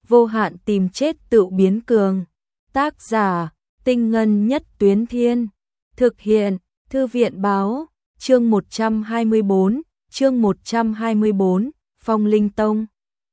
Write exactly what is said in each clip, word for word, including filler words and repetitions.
vô hạn tìm chết tự biến cường. Tác giả, Tinh Ngân Nhất Tuyến Thiên. Thực hiện, Thư viện Báo. Chương một trăm hai mươi bốn, chương một trăm hai mươi bốn, Phong Linh Tông.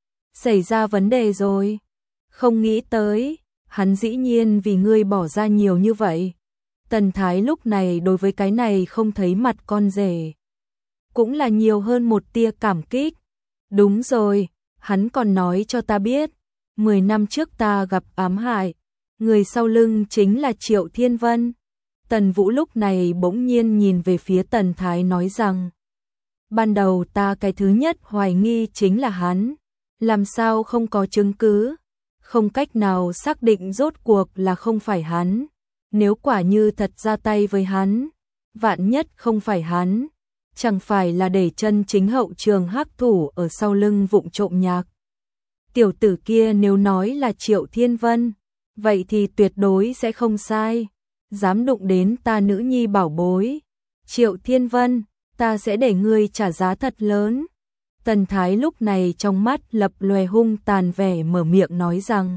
Xảy ra vấn đề rồi. Không nghĩ tới, hắn dĩ nhiên vì ngươi bỏ ra nhiều như vậy. Tần Thái lúc này đối với cái này không thấy mặt con rể. Cũng là nhiều hơn một tia cảm kích. Đúng rồi, hắn còn nói cho ta biết. Mười năm trước ta gặp ám hại. Người sau lưng chính là Triệu Thiên Vân. Tần Vũ lúc này bỗng nhiên nhìn về phía Tần Thái nói rằng. Ban đầu ta cái thứ nhất hoài nghi chính là hắn. Làm sao không có chứng cứ. Không cách nào xác định rốt cuộc là không phải hắn. Nếu quả như thật ra tay với hắn. Vạn nhất không phải hắn. Chẳng phải là để chân chính hậu trường hắc thủ ở sau lưng vụng trộm nhạc. Tiểu tử kia nếu nói là Triệu Thiên Vân. Vậy thì tuyệt đối sẽ không sai. Dám đụng đến ta nữ nhi bảo bối. Triệu Thiên Vân, ta sẽ để ngươi trả giá thật lớn. Tần Thái lúc này trong mắt lập lòe hung tàn vẻ mở miệng nói rằng.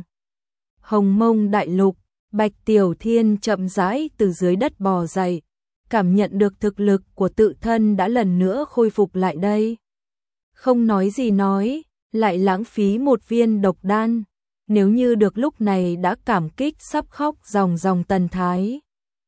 Hồng Mông Đại Lục, Bạch Tiểu Thiên chậm rãi từ dưới đất bò dậy. Cảm nhận được thực lực của tự thân đã lần nữa khôi phục lại đây. Không nói gì nói, lại lãng phí một viên độc đan. Nếu như được lúc này đã cảm kích sắp khóc ròng ròng Tần Thái.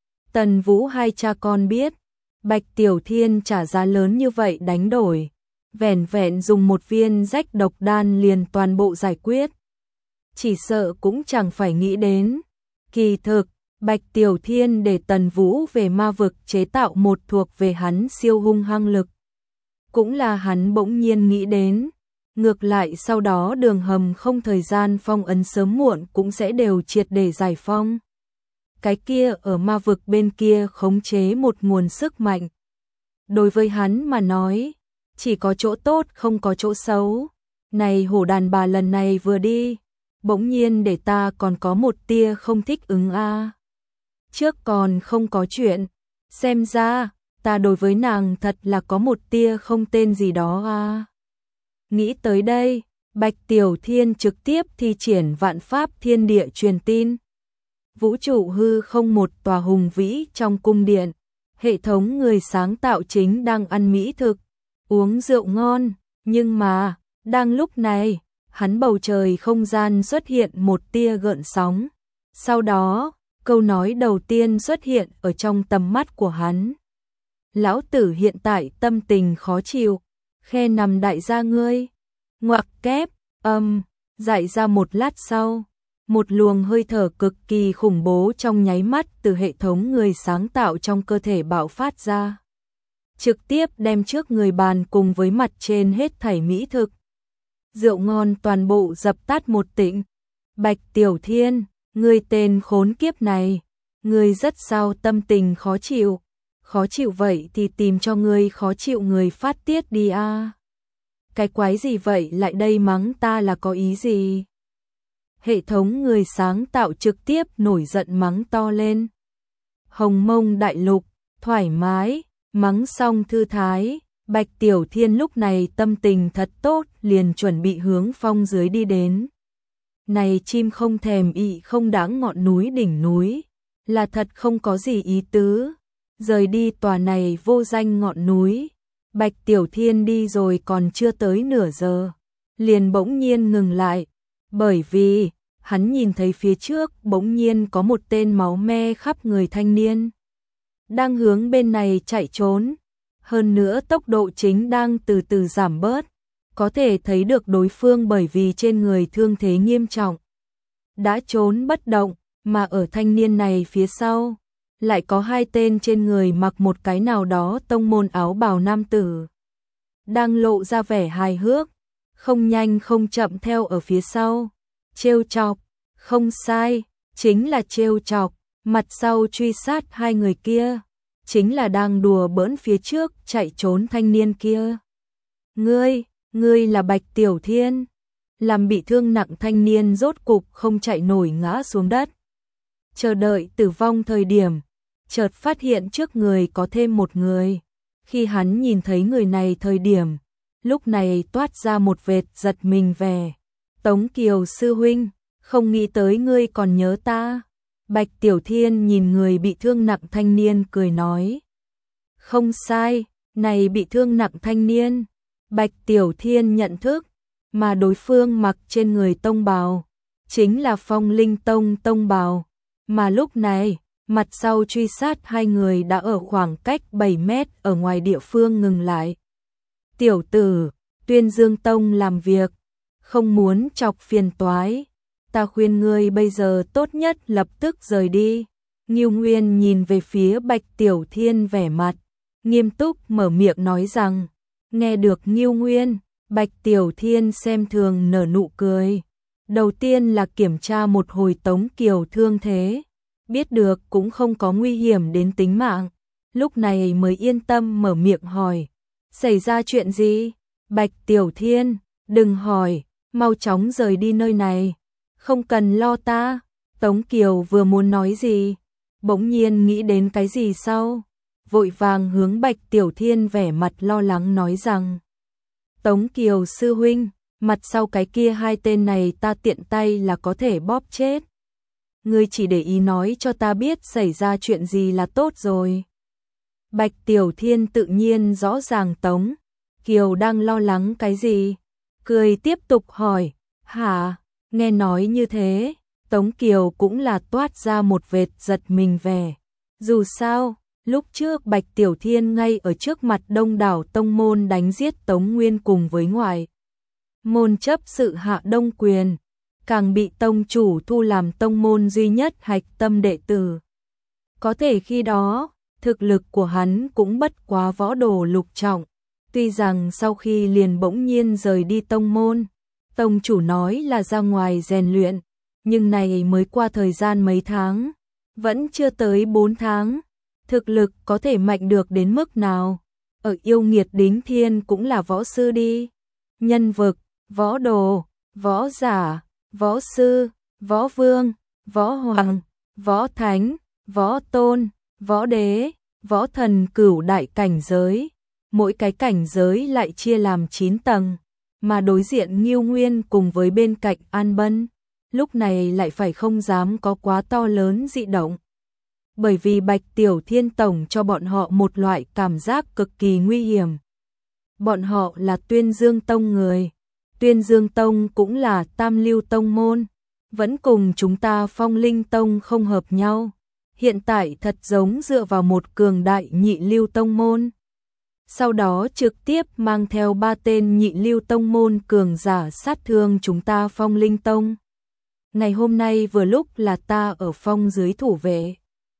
Tần Vũ hai cha con biết, Bạch Tiểu Thiên trả giá lớn như vậy đánh đổi. Vẻn vẹn dùng một viên rách độc đan liền toàn bộ giải quyết. Chỉ sợ cũng chẳng phải nghĩ đến. Kỳ thực, Bạch Tiểu Thiên để Tần Vũ về ma vực chế tạo một thuộc về hắn siêu hung hăng lực. Cũng là hắn bỗng nhiên nghĩ đến. Ngược lại sau đó đường hầm không thời gian phong ấn sớm muộn cũng sẽ đều triệt để giải phong. Cái kia ở ma vực bên kia khống chế một nguồn sức mạnh. Đối với hắn mà nói, chỉ có chỗ tốt không có chỗ xấu. Này hổ đàn bà lần này vừa đi, bỗng nhiên để ta còn có một tia không thích ứng a. À. Trước còn không có chuyện, xem ra ta đối với nàng thật là có một tia không tên gì đó a. À. Nghĩ tới đây, Bạch Tiểu Thiên trực tiếp thi triển vạn pháp thiên địa truyền tin. Vũ trụ hư không một tòa hùng vĩ trong cung điện, hệ thống người sáng tạo chính đang ăn mỹ thực, uống rượu ngon, nhưng mà, đang lúc này, hắn bầu trời không gian xuất hiện một tia gợn sóng. Sau đó, câu nói đầu tiên xuất hiện ở trong tầm mắt của hắn. Lão tử hiện tại tâm tình khó chịu, khe nằm đại gia ngươi. Ngoặc kép, âm, dạy ra một lát sau. Một luồng hơi thở cực kỳ khủng bố trong nháy mắt từ hệ thống người sáng tạo trong cơ thể bạo phát ra. Trực tiếp đem trước người bàn cùng với mặt trên hết thảy mỹ thực. Rượu ngon toàn bộ dập tắt một tịnh. Bạch Tiểu Thiên, ngươi tên khốn kiếp này, ngươi rất sao tâm tình khó chịu. Khó chịu vậy thì tìm cho ngươi khó chịu người phát tiết đi a. À. Cái quái gì vậy lại đây mắng ta là có ý gì? Hệ thống người sáng tạo trực tiếp nổi giận mắng to lên. Hồng Mông Đại Lục, thoải mái, mắng xong thư thái, Bạch Tiểu Thiên lúc này tâm tình thật tốt liền chuẩn bị hướng phong dưới đi đến. Này chim không thèm ị không đáng ngọn núi đỉnh núi, là thật không có gì ý tứ. Rời đi tòa này vô danh ngọn núi, Bạch Tiểu Thiên đi rồi còn chưa tới nửa giờ, liền bỗng nhiên ngừng lại, bởi vì hắn nhìn thấy phía trước bỗng nhiên có một tên máu me khắp người thanh niên đang hướng bên này chạy trốn, hơn nữa tốc độ chính đang từ từ giảm bớt, có thể thấy được đối phương bởi vì trên người thương thế nghiêm trọng đã trốn bất động, mà ở thanh niên này phía sau lại có hai tên trên người mặc một cái nào đó tông môn áo bào nam tử đang lộ ra vẻ hài hước, không nhanh không chậm theo ở phía sau, trêu chọc, không sai, chính là trêu chọc, mặt sau truy sát hai người kia, chính là đang đùa bỡn phía trước chạy trốn thanh niên kia. Ngươi, ngươi là Bạch Tiểu Thiên, làm bị thương nặng thanh niên rốt cục không chạy nổi ngã xuống đất. Chờ đợi tử vong thời điểm, chợt phát hiện trước người có thêm một người. Khi hắn nhìn thấy người này thời điểm, lúc này toát ra một vệt giật mình về. Tống Kiều sư huynh, không nghĩ tới ngươi còn nhớ ta. Bạch Tiểu Thiên nhìn người bị thương nặng thanh niên cười nói. Không sai, này bị thương nặng thanh niên. Bạch Tiểu Thiên nhận thức, mà đối phương mặc trên người tông bào, chính là Phong Linh Tông tông bào. Mà lúc này, mặt sau truy sát hai người đã ở khoảng cách bảy mét ở ngoài địa phương ngừng lại. Tiểu tử, Tuyên Dương Tông làm việc, không muốn chọc phiền toái. Ta khuyên ngươi bây giờ tốt nhất lập tức rời đi. Ngưu Nguyên nhìn về phía Bạch Tiểu Thiên vẻ mặt nghiêm túc mở miệng nói rằng. Nghe được Ngưu Nguyên, Bạch Tiểu Thiên xem thường nở nụ cười. Đầu tiên là kiểm tra một hồi Tống Kiều thương thế, biết được cũng không có nguy hiểm đến tính mạng, lúc này mới yên tâm mở miệng hỏi. Xảy ra chuyện gì? Bạch Tiểu Thiên, đừng hỏi, mau chóng rời đi nơi này. Không cần lo ta. Tống Kiều vừa muốn nói gì, bỗng nhiên nghĩ đến cái gì sau, vội vàng hướng Bạch Tiểu Thiên vẻ mặt lo lắng nói rằng. Tống Kiều sư huynh, mặt sau cái kia hai tên này ta tiện tay là có thể bóp chết. Ngươi chỉ để ý nói cho ta biết xảy ra chuyện gì là tốt rồi. Bạch Tiểu Thiên tự nhiên rõ ràng Tống Kiều đang lo lắng cái gì, cười tiếp tục hỏi. Hả? Nghe nói như thế, Tống Kiều cũng là toát ra một vệt giật mình vẻ. Dù sao, lúc trước Bạch Tiểu Thiên ngay ở trước mặt đông đảo tông môn đánh giết Tống Nguyên cùng với ngoại môn chấp sự Hạ Đông Quyền, càng bị tông chủ thu làm tông môn duy nhất hạch tâm đệ tử. Có thể khi đó, thực lực của hắn cũng bất quá võ đồ lục trọng, tuy rằng sau khi liền bỗng nhiên rời đi tông môn, tông chủ nói là ra ngoài rèn luyện, nhưng này mới qua thời gian mấy tháng, vẫn chưa tới bốn tháng, thực lực có thể mạnh được đến mức nào? Ở yêu nghiệt đính thiên cũng là võ sư đi. Nhân vực, võ đồ, võ giả, võ sư, võ vương, võ hoàng, võ thánh, võ tôn, võ đế, võ thần cửu đại cảnh giới. Mỗi cái cảnh giới lại chia làm chín tầng, mà đối diện Ngưu Nguyên cùng với bên cạnh An Bân, lúc này lại phải không dám có quá to lớn dị động. Bởi vì Bạch Tiểu Thiên tổng cho bọn họ một loại cảm giác cực kỳ nguy hiểm. Bọn họ là Tuyên Dương Tông người. Tuyên Dương Tông cũng là tam lưu tông môn, vẫn cùng chúng ta Phong Linh Tông không hợp nhau. Hiện tại thật giống dựa vào một cường đại nhị lưu tông môn. Sau đó trực tiếp mang theo ba tên nhị lưu tông môn cường giả sát thương chúng ta Phong Linh Tông. Ngày hôm nay vừa lúc là ta ở phong dưới thủ vệ,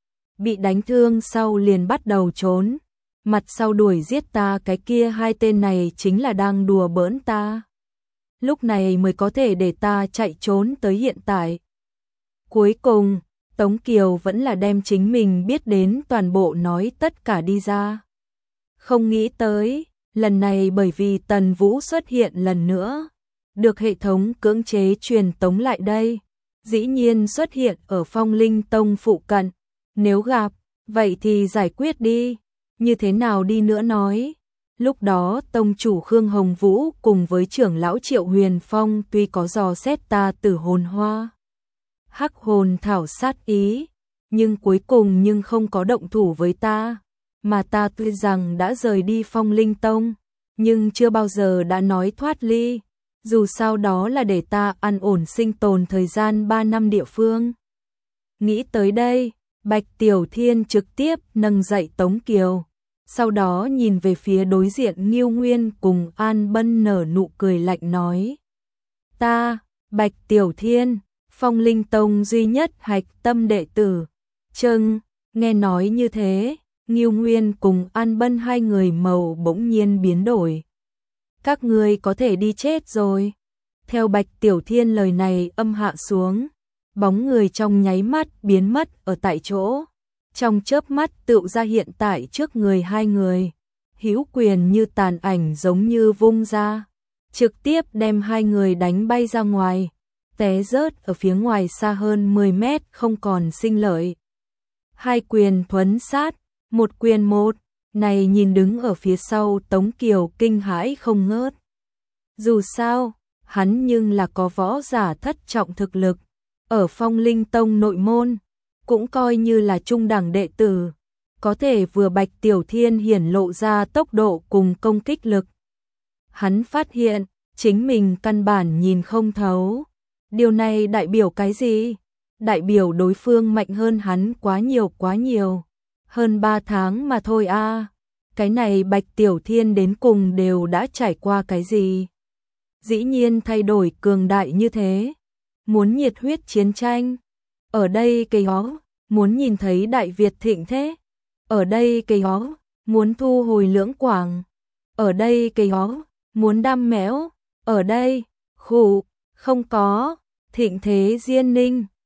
bị đánh thương sau liền bắt đầu trốn, mặt sau đuổi giết ta cái kia hai tên này chính là đang đùa bỡn ta. Lúc này mới có thể để ta chạy trốn tới hiện tại. Cuối cùng, Tống Kiều vẫn là đem chính mình biết đến toàn bộ nói tất cả đi ra. Không nghĩ tới, lần này bởi vì Tần Vũ xuất hiện lần nữa, được hệ thống cưỡng chế truyền tống lại đây, dĩ nhiên xuất hiện ở Phong Linh Tông phụ cận. Nếu gặp, vậy thì giải quyết đi, như thế nào đi nữa nói. Lúc đó tông chủ Khương Hồng Vũ cùng với trưởng lão Triệu Huyền Phong tuy có dò xét ta tử hồn hoa, hắc hồn thảo sát ý, nhưng cuối cùng nhưng không có động thủ với ta. Mà ta tuy rằng đã rời đi Phong Linh Tông, nhưng chưa bao giờ đã nói thoát ly, dù sao đó là để ta an ổn sinh tồn thời gian ba năm địa phương. Nghĩ tới đây, Bạch Tiểu Thiên trực tiếp nâng dậy Tống Kiều, sau đó nhìn về phía đối diện Ngưu Nguyên cùng An Bân nở nụ cười lạnh nói. Ta, Bạch Tiểu Thiên, Phong Linh Tông duy nhất hạch tâm đệ tử. Chưng, nghe nói như thế, Ngưu Nguyên cùng An Bân hai người màu bỗng nhiên biến đổi. Các ngươi có thể đi chết rồi. Theo Bạch Tiểu Thiên lời này âm hạ xuống, bóng người trong nháy mắt biến mất ở tại chỗ. Trong chớp mắt tựu ra hiện tại trước người hai người, hữu quyền như tàn ảnh giống như vung ra, trực tiếp đem hai người đánh bay ra ngoài, té rớt ở phía ngoài xa hơn mười mét không còn sinh lợi. Hai quyền thuấn sát, một quyền một, này nhìn đứng ở phía sau Tống Kiều kinh hãi không ngớt. Dù sao, hắn nhưng là có võ giả thất trọng thực lực, ở Phong Linh Tông nội môn, cũng coi như là trung đẳng đệ tử, có thể vừa Bạch Tiểu Thiên hiển lộ ra tốc độ cùng công kích lực. Hắn phát hiện, chính mình căn bản nhìn không thấu. Điều này đại biểu cái gì? Đại biểu đối phương mạnh hơn hắn quá nhiều quá nhiều. Hơn ba tháng mà thôi a. À. Cái này Bạch Tiểu Thiên đến cùng đều đã trải qua cái gì? Dĩ nhiên thay đổi cường đại như thế. Muốn nhiệt huyết chiến tranh. Ở đây cây hó, muốn nhìn thấy Đại Việt thịnh thế. Ở đây cây hó, muốn thu hồi Lưỡng Quảng. Ở đây cây hó, muốn đam méo. Ở đây, khủ, không có, thịnh thế Diên Ninh.